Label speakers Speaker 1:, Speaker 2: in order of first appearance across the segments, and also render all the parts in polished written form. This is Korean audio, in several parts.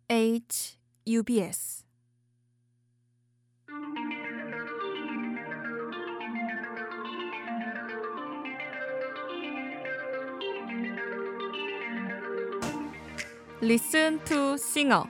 Speaker 1: HUBS Listen to singer.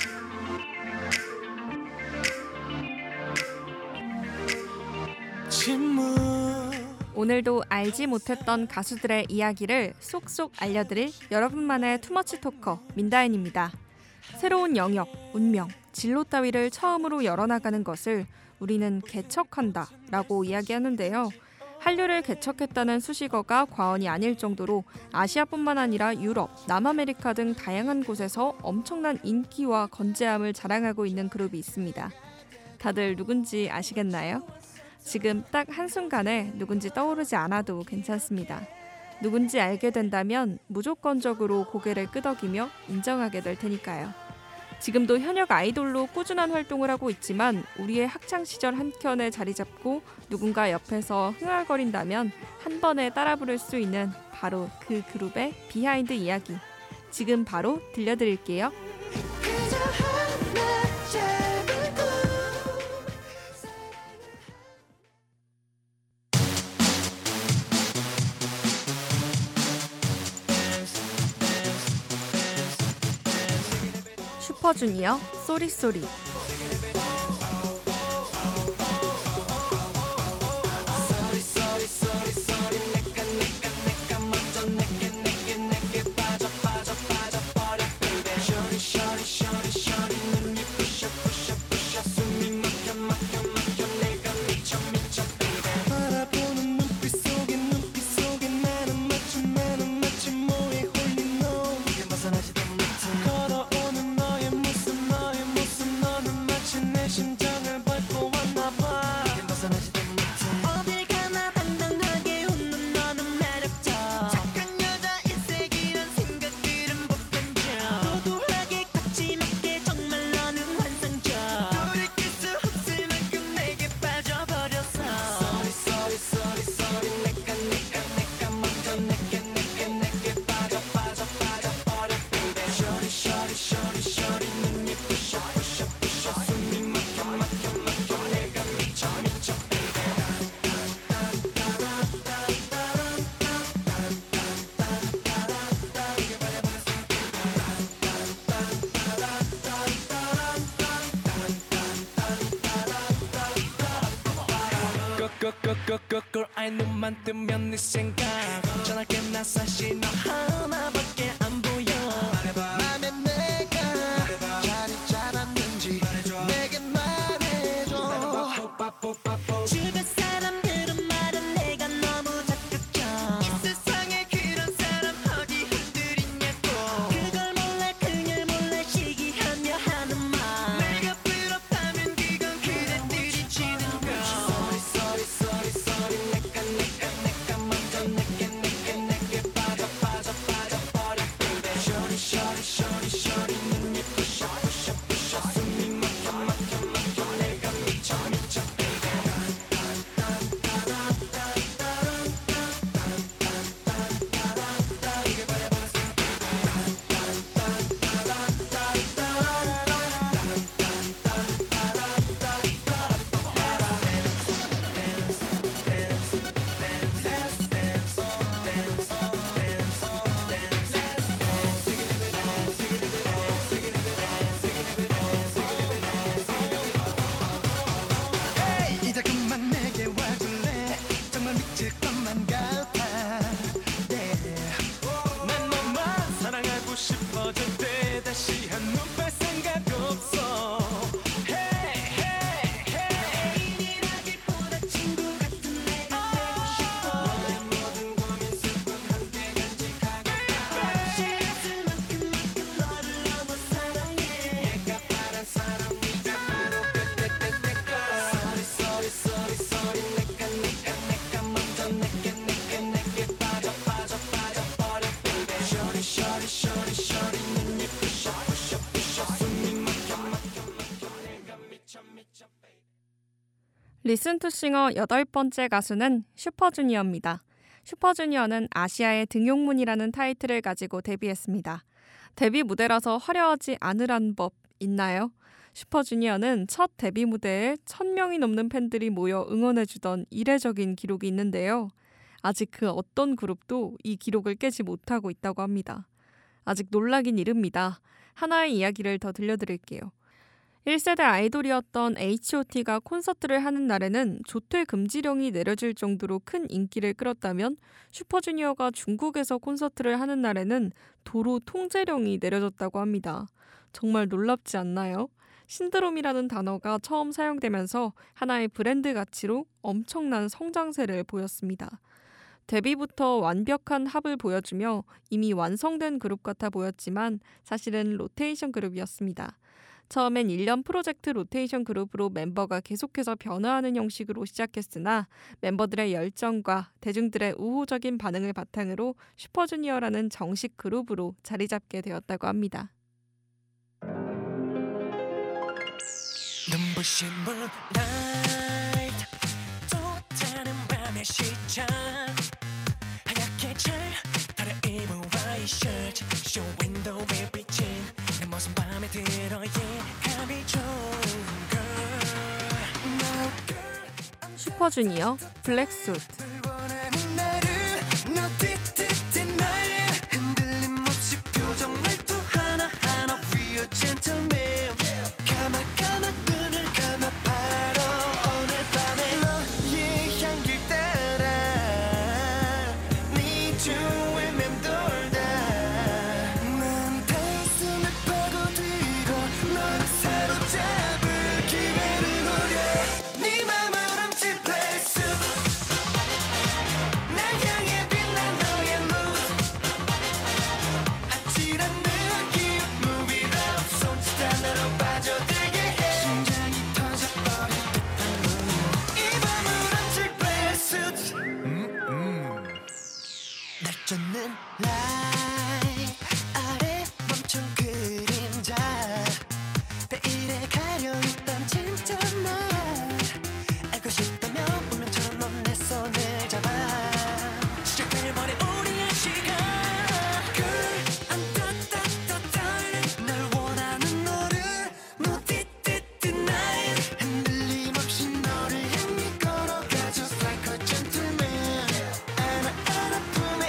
Speaker 1: 오늘도 알지 못했던 가수들의 이야기를 쏙쏙 알려드릴 여러분만의 투머치 토커 민다은입니다. 새로운 영역, 운명, 진로 따위를 처음으로 열어나가는 것을 우리는 개척한다 라고 이야기하는데요. 한류를 개척했다는 수식어가 과언이 아닐 정도로 아시아뿐만 아니라 유럽, 남아메리카 등 다양한 곳에서 엄청난 인기와 건재함을 자랑하고 있는 그룹이 있습니다. 다들 누군지 아시겠나요? 지금 딱 한순간에 누군지 떠오르지 않아도 괜찮습니다. 누군지 알게 된다면 무조건적으로 고개를 끄덕이며 인정하게 될 테니까요. 지금도 현역 아이돌로 꾸준한 활동을 하고 있지만 우리의 학창시절 한켠에 자리 잡고 누군가 옆에서 흥얼거린다면 한 번에 따라 부를 수 있는 바로 그 그룹의 비하인드 이야기. 지금 바로 들려드릴게요. 슈퍼주니어 쏘리쏘리.
Speaker 2: 꿀꿀꿀꿀꿀 눈만 뜨면 네 생각 전화게 나 사실 너 하나밖에 안 보여. 맘에 내가 잘했지 않았는지 내게 말해줘. 주변 사람들은 말은 내가 너무 적극적. 이 세상에 그런 사람 어디 흔들 있냐고. 그걸 몰라 그냥 몰라 시기하며 하는 말. 내가 부럽다면 그건 그대 들이치는 거. 이제 그만 내게 와줄래. 정말 미칠 것만 같아. 난 너만 사랑하고 싶어질 때 다시 한눈 뺄 생각 없어. 애인이라기보다 친구 같은 내가 되고 싶어. 너의 모든 고민 슬픔 함께 간직하고 싶을 만큼 너를 너무 사랑해. 내가 바란 사람 네가 바로
Speaker 1: 리슨 투 싱어 8번째 가수는 슈퍼주니어입니다. 슈퍼주니어는 아시아의 등용문이라는 타이틀을 가지고 데뷔했습니다. 데뷔 무대라서 화려하지 않으란 법 있나요? 슈퍼주니어는 첫 데뷔 무대에 1,000명이 넘는 팬들이 모여 응원해주던 이례적인 기록이 있는데요. 아직 그 어떤 그룹도 이 기록을 깨지 못하고 있다고 합니다. 아직 놀라긴 이릅니다. 하나의 이야기를 더 들려드릴게요. 1세대 아이돌이었던 H.O.T가 콘서트를 하는 날에는 조퇴 금지령이 내려질 정도로 큰 인기를 끌었다면 슈퍼주니어가 중국에서 콘서트를 하는 날에는 도로 통제령이 내려졌다고 합니다. 정말 놀랍지 않나요? 신드롬이라는 단어가 처음 사용되면서 하나의 브랜드 가치로 엄청난 성장세를 보였습니다. 데뷔부터 완벽한 합을 보여주며 이미 완성된 그룹 같아 보였지만 사실은 로테이션 그룹이었습니다. 처음엔 1년 프로젝트 로테이션 그룹으로 멤버가 계속해서 변화하는 형식으로 시작했으나 멤버들의 열정과 대중들의 우호적인 반응을 바탕으로 슈퍼주니어라는 정식 그룹으로 자리 잡게 되었다고 합니다.
Speaker 2: 눈부신 moonlight 쏟아는 밤의 시작 하얗게 잘 달아 입은 white shirt show window에 비친 내 모습 맘에 들어 예감이 좋은 girl
Speaker 1: 슈퍼주니어 블랙수트.
Speaker 2: 젖는 라이트 아래 멈춘 그림자 베일에 가려있던 진짜 날 알고 싶다면 운명처럼 넌 내 손을 잡아 시작해버린 우리의 시간 Girl I'm 날 원하는 너를 무디디디 night 흔들림 없이 너를 향해 걸어가 just like a gentleman 품에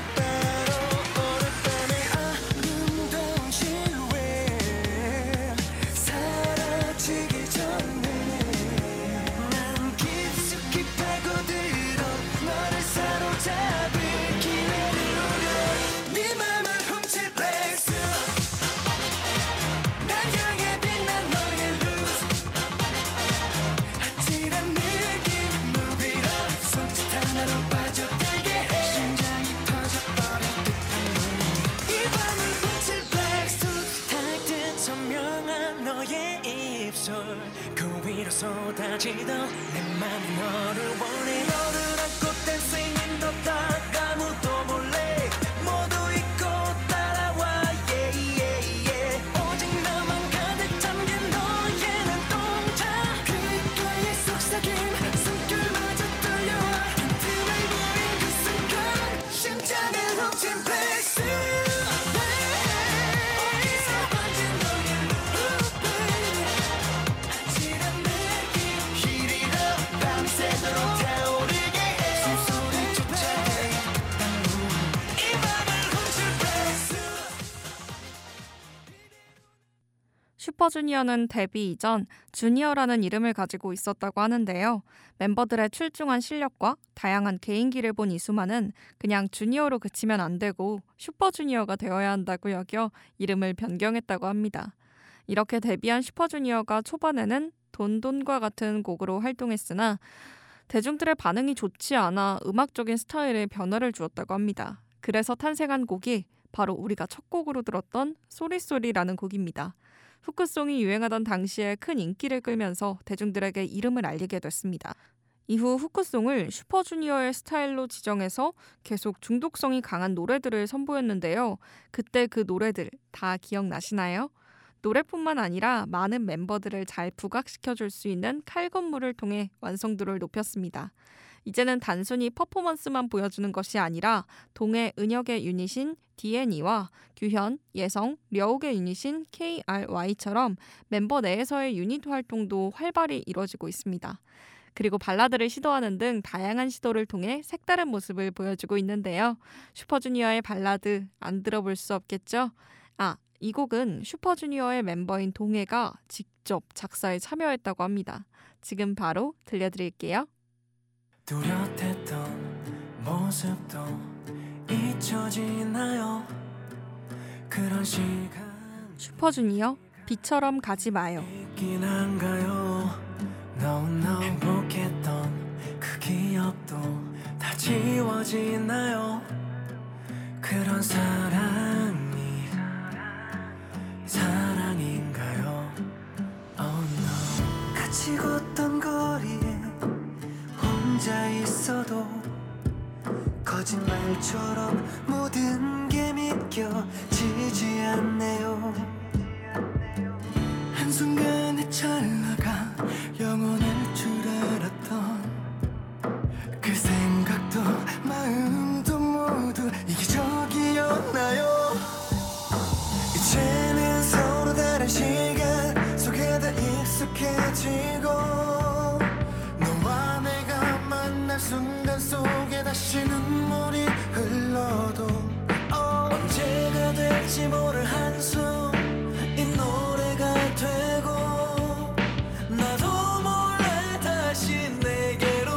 Speaker 2: 그 위로 쏟아지던 내 맘이 너를 원해 너를 안고 dancing in the dark 아무도 몰래 모두 잊고 따라와 yeah yeah yeah 오직 나만 가득 잠긴 너의 눈동자 귓가에 속삭임 숨결마저 떨려와 틈을 보인 그 순간 심장을 훔친 blacksuit
Speaker 1: 슈퍼주니어는 데뷔 이전 주니어라는 이름을 가지고 있었다고 하는데요. 멤버들의 출중한 실력과 다양한 개인기를 본 이수만은 그냥 주니어로 그치면 안 되고 슈퍼주니어가 되어야 한다고 여겨 이름을 변경했다고 합니다. 이렇게 데뷔한 슈퍼주니어가 초반에는 돈돈과 같은 곡으로 활동했으나 대중들의 반응이 좋지 않아 음악적인 스타일에 변화를 주었다고 합니다. 그래서 탄생한 곡이 바로 우리가 첫 곡으로 들었던 쏘리쏘리라는 곡입니다. 후크송이 유행하던 당시에 큰 인기를 끌면서 대중들에게 이름을 알리게 됐습니다. 이후 후크송을 슈퍼주니어의 스타일로 지정해서 계속 중독성이 강한 노래들을 선보였는데요. 그때 그 노래들 다 기억나시나요? 노래뿐만 아니라 많은 멤버들을 잘 부각시켜줄 수 있는 칼군무를 통해 완성도를 높였습니다. 이제는 단순히 퍼포먼스만 보여주는 것이 아니라 동해 은혁의 유닛인 DNE와 규현, 예성, 려욱의 유닛인 KRY처럼 멤버 내에서의 유닛 활동도 활발히 이루어지고 있습니다. 그리고 발라드를 시도하는 등 다양한 시도를 통해 색다른 모습을 보여주고 있는데요. 슈퍼주니어의 발라드 안 들어볼 수 없겠죠? 이 곡은 슈퍼주니어의 멤버인 동해가 직접 작사에 참여했다고 합니다. 지금 바로 들려드릴게요.
Speaker 2: 뚜렷했던 모습도 잊혀지나요? 그런 시간
Speaker 1: 슈퍼주니어 비처럼 가지 마요.
Speaker 2: 있긴 한가요? 너무너무 행복했던 그 기억도 다 지워지나요? 그런 사랑이 사랑인가요? Oh no. 같이 걷던 거리에 혼자 있어도 거짓말처럼 모든 게 믿겨지지 않네요. 한순간의 찰나가 영원할 줄 알았던 그 생각도 마음도 모두 이기적이었나요? 이제는 서로 다른 시간 속에 다 익숙해지고 너와 내가 만날 순간 속에 다시 눈물이 흘러도 언제가 될지 모를 한숨 이 노래가 되고 나도 몰래 다시 내게로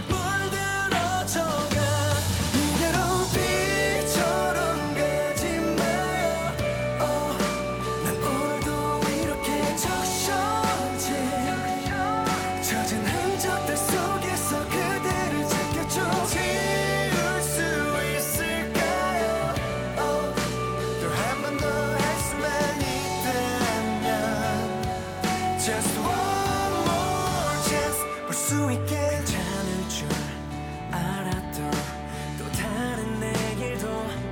Speaker 2: 물들어져가 이대로 비처럼 가지 마요 난 오늘도 이렇게 적셔진 젖은 흔적들 속에서 그대를 찾겠죠. 지울 수 있을까요? 또 한 번 더 할 수만 있다면 Just one more chance 볼 수 있게 괜찮을 줄 알았던 또 다른 내일도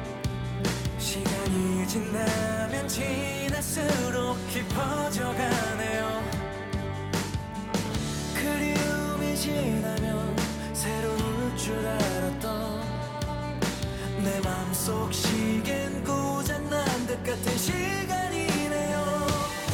Speaker 2: 시간이 지나면 지날수록 깊어져가네요. 그리움이 지나면 새로울 줄 알았던 내 맘속 시계는 고장난 듯 같은 시간이네요.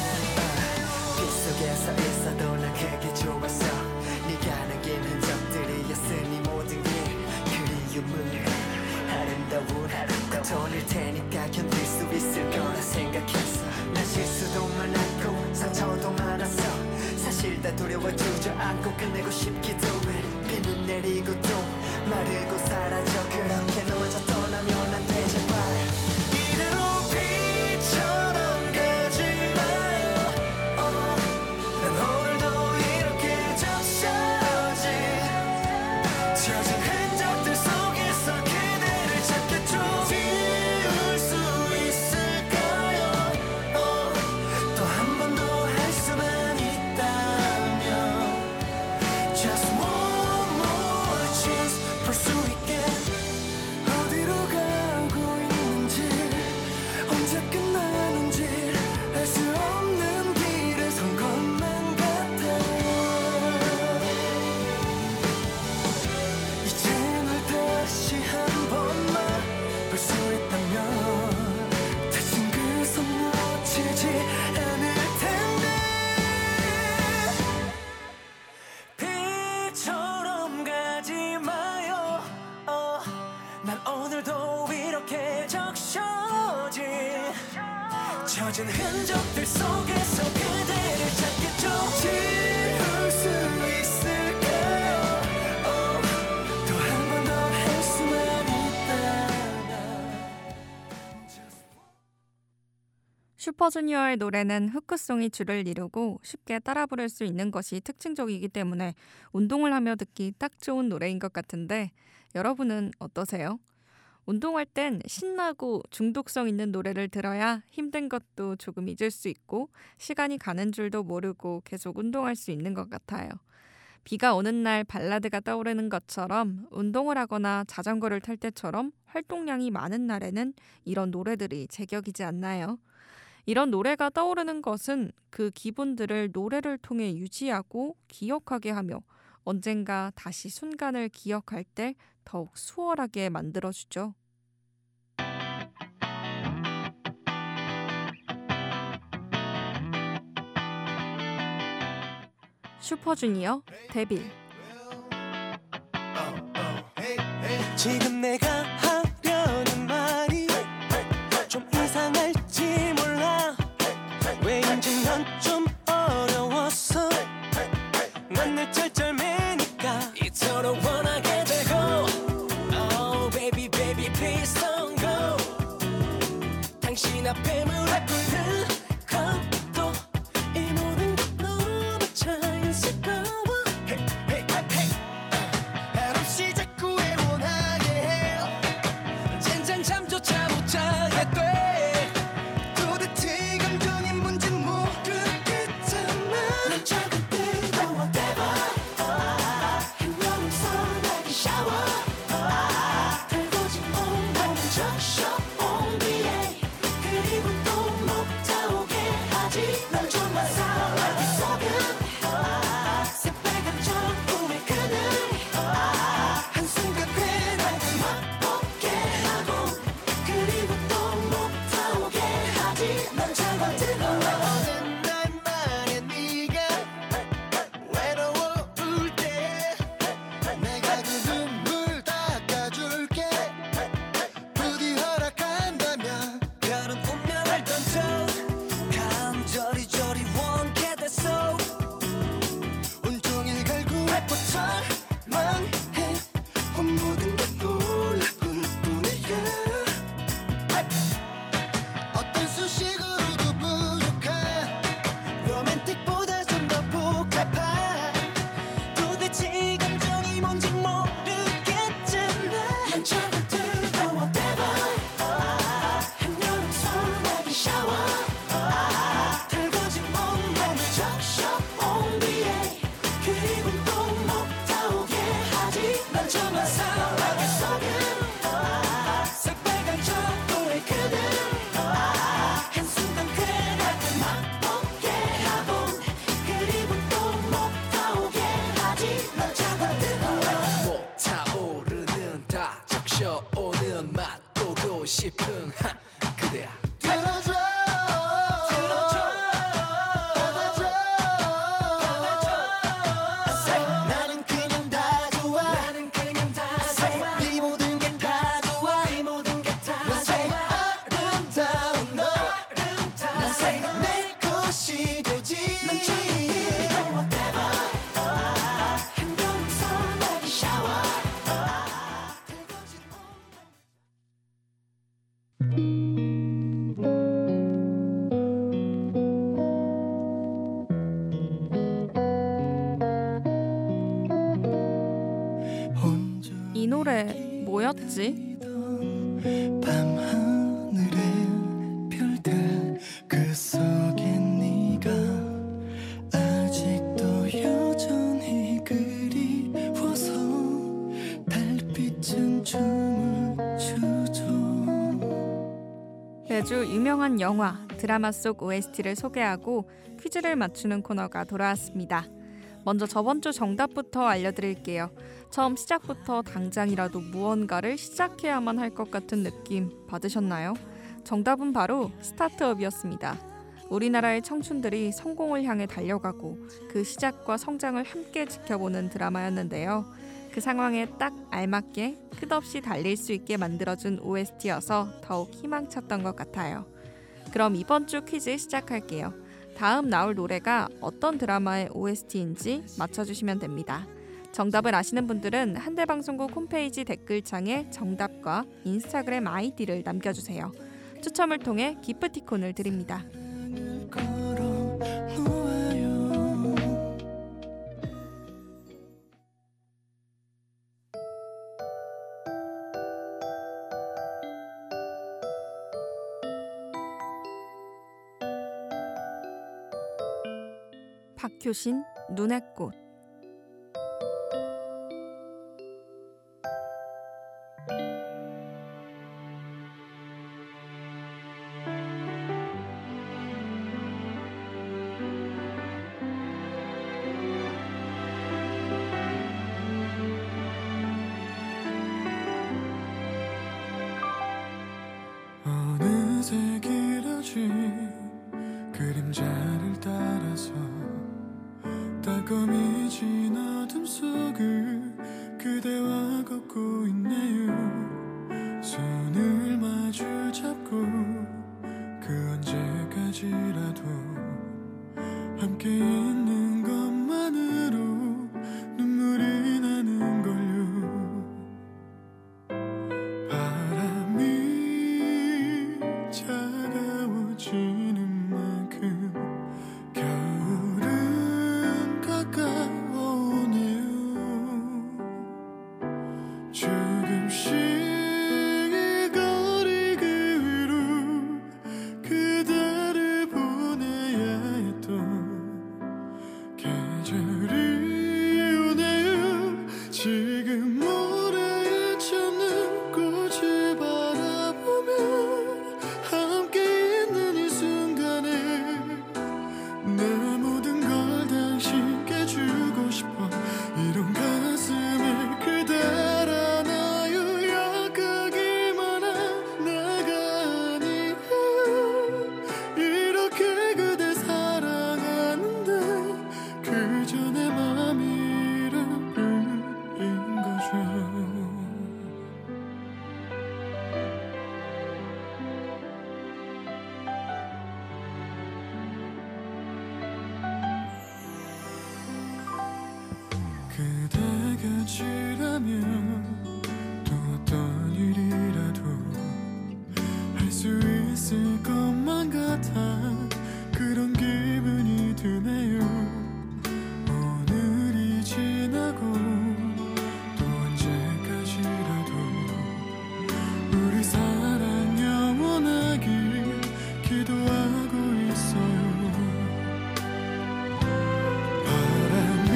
Speaker 2: 빗속에서 있어도 난 그게 좋았어. 네가 남긴 흔적들이었으니 모든 게 그리움은 아름다운 고통일 테니까 견딜 수 있을 거라 생각했어. 난 실수도 많았고 상처도 많았어. 사실 다 두려워 주저앉고 끝내고 싶기도 해. 비는 내리고 또 마르고 사라져. 그렇게 너 혼자 떠나면 안 돼 제발. 이대로 비처럼 가지 마요. 난 오늘도 이렇게 적셔진 젖은 흔적들 속에서 그대를 찾겠죠. 지울 수 있을까요? 또 한 번 더 할 수만 있다면 Just one more chance 볼 수 있게 어디로 가고 있는지 언제 끝나는지 알 수 없는 길에 선 것만 같아요. 이제 널 다시 한 번만 볼 수 있다면 다신 그 손 놓치지 않을 텐데 비처럼 가지 마요. 난 오늘도 이렇게 적셔진 젖은 흔적들 속에서 그대를 찾겠죠. 지울 수 있을까요? 또 한 번 더 할 수만 있다면
Speaker 1: 슈퍼주니어의 노래는 후크송이 줄을 이루고 쉽게 따라 부를 수 있는 것이 특징적이기 때문에 운동을 하며 듣기 딱 좋은 노래인 것 같은데 여러분은 어떠세요? 운동할 땐 신나고 중독성 있는 노래를 들어야 힘든 것도 조금 잊을 수 있고 시간이 가는 줄도 모르고 계속 운동할 수 있는 것 같아요. 비가 오는 날 발라드가 떠오르는 것처럼 운동을 하거나 자전거를 탈 때처럼 활동량이 많은 날에는 이런 노래들이 제격이지 않나요? 이런 노래가 떠오르는 것은 그 기분들을 노래를 통해 유지하고 기억하게 하며 언젠가 다시 순간을 기억할 때 더욱 수월하게 만들어주죠. 슈퍼주니어 데빌.
Speaker 2: 지금 내가 하려는 말이 좀 이상할지 몰라. 왜인지 넌 좀 어려웠어. 난 늘 쩔쩔매니까 이토록 원하게 되고. Oh baby baby please don't go. 당신 앞에 무릎 꿇는 것도 이 모든 게 너무 자연스러워. Hey hey hey. 한없이 자꾸 애원하게 해. 젠장 잠조차 못 자게 돼. 도대체 감정이 뭔지 모르겠잖아. 난 작은 뜨거워 대박. 한여름 소나기 샤워. 달궈진 온몸을 적셔 온 뒤에. 그리고 또 못 타오게 하지. 난 좀만 사랑하기 속은 새빨간 저 꿈의 그늘. 한순간 괜하게 맛보게 하고. 그리고 또 못 타오게 하지. 난 차가 뜨거워. 어느 날만에 네가 외로울 때 내가 그 눈물 닦아줄게. 부디 허락한다면 별은 운명을 던져 간절히 저리 원게 됐어. 온종일 갈구해 포착망해. 모든 게 놀라울 뿐이야. 어떤 수식으로도 부족한 로맨틱보다 좀 더 복잡한. 도대체 이 감정이 뭔지 모르겠잖아. 난 저거 뜨거워 대박. 한여름 소나기 샤워. 달궈진 온몸을 적셔 온 뒤에. 그리고 또 못 타오게 하지. 난 저만 사랑하게 속은 새빨간 저 꿈의 그늘. 한순간 괜하게 맛보게 하고. 그리고 또 못 타오게 하지. 난 차가 뜨거워. 못 타오르는 다 적셔오는 맛 보고 싶은 그대야. 들어줘 받아줘. 나는 그냥 다 좋아. 나는 그냥 다 좋아. 네 모든 게 다 좋아. 네 모든 게 다 좋아. 아름다운 너. 난 내 것이 되지. 난 뜨거워 대박. 한여름 소나기 샤워. 달궈진 혼자
Speaker 1: 이 노래 뭐였지?
Speaker 2: 밤하늘의 별들 그 속에 네가 아직도 여전히 그리워서 달빛은 춤을 추죠.
Speaker 1: 매주 유명한 영화, 드라마 속 OST를 소개하고 퀴즈를 맞추는 코너가 돌아왔습니다. 먼저 저번 주 정답부터 알려드릴게요. 처음 시작부터 당장이라도 무언가를 시작해야만 할 것 같은 느낌 받으셨나요? 정답은 바로 스타트업이었습니다. 우리나라의 청춘들이 성공을 향해 달려가고 그 시작과 성장을 함께 지켜보는 드라마였는데요. 그 상황에 딱 알맞게 끝없이 달릴 수 있게 만들어준 OST여서 더욱 희망찼던 것 같아요. 그럼 이번 주 퀴즈 시작할게요. 다음 나올 노래가 어떤 드라마의 OST인지 맞춰주시면 됩니다. 정답을 아시는 분들은 한대방송국 홈페이지 댓글창에 정답과 인스타그램 아이디를 남겨주세요. 추첨을 통해 기프티콘을 드립니다. 박효신, 눈의 꽃.
Speaker 2: 어느새 길어진 그림자를 따라서 따끔해진 어둠 속을 그대와 걷고 있네요. 손을 마주 잡고 그 언제까지라도 함께 있는 것만으로 눈물이 나는 걸요. 바람이 차가워지는 만큼 겨울은 가까워오네요. 조금씩 이 거리 그 위로 그대를 보내야 했던 계절이 오네요. 지금 모래에 젖는 꽃을 바라보며 함께 있는 이 순간에 내 모든 걸 당신께 주고 싶어. 이런 가슴에 그댈 안아요. 약하기만 한 내가 아니에요. 이렇게 그댈 사랑하는데 그저 내 맘이란 뿐인 거죠. 그대 곁이라면 또 어떤 일이라도 할 수 있을 것만 같아 그런 기분이 드네요. 오늘이 지나고 또 언제까지라도 우리 사랑 영원하길 기도하고 있어요. 바람이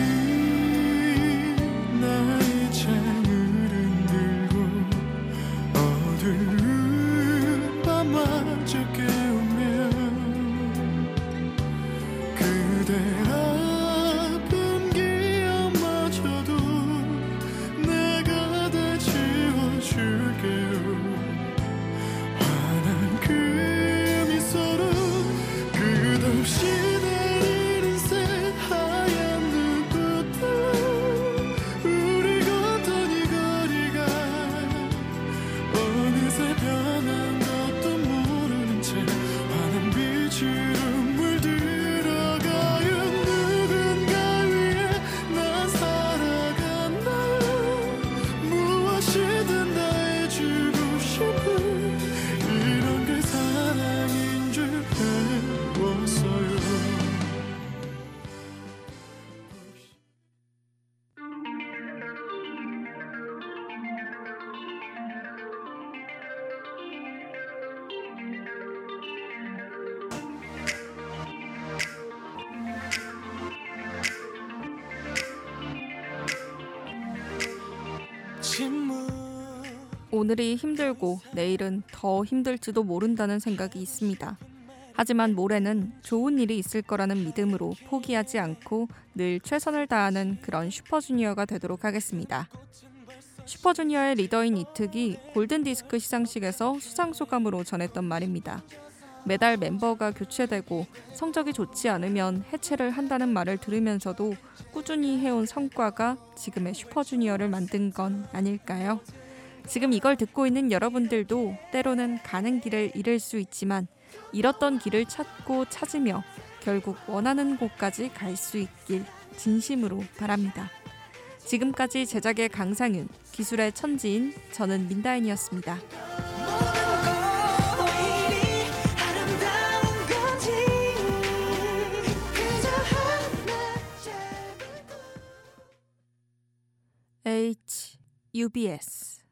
Speaker 2: 나의 창을 흔들고 어두운 밤마저 깨우면 그대 아픈 기억마저도 내가 다 지워줄게요. 환한 그 미소로 끝없이 내리는 새하얀 눈꽃들 우리 걷던 이 거리가 어느새 변한 것도 모르는 채 환한 빛으로 물들어가요. 누군가 위해 난 살아간다요. 무엇이든 다 해주고 싶은 이런 게 사랑인 줄 배웠어요. 침묵
Speaker 1: 오늘이 힘들고 내일은 더 힘들지도 모른다는 생각이 있습니다. 하지만 모레는 좋은 일이 있을 거라는 믿음으로 포기하지 않고 늘 최선을 다하는 그런 슈퍼주니어가 되도록 하겠습니다. 슈퍼주니어의 리더인 이특이 골든디스크 시상식에서 수상소감으로 전했던 말입니다. 매달 멤버가 교체되고 성적이 좋지 않으면 해체를 한다는 말을 들으면서도 꾸준히 해온 성과가 지금의 슈퍼주니어를 만든 건 아닐까요? 지금 이걸 듣고 있는 여러분들도 때로는 가는 길을 잃을 수 있지만 잃었던 길을 찾고 찾으며 결국 원하는 곳까지 갈 수 있길 진심으로 바랍니다. 지금까지 제작의 강상윤, 기술의 천지인, 저는 민다인이었습니다. HUBS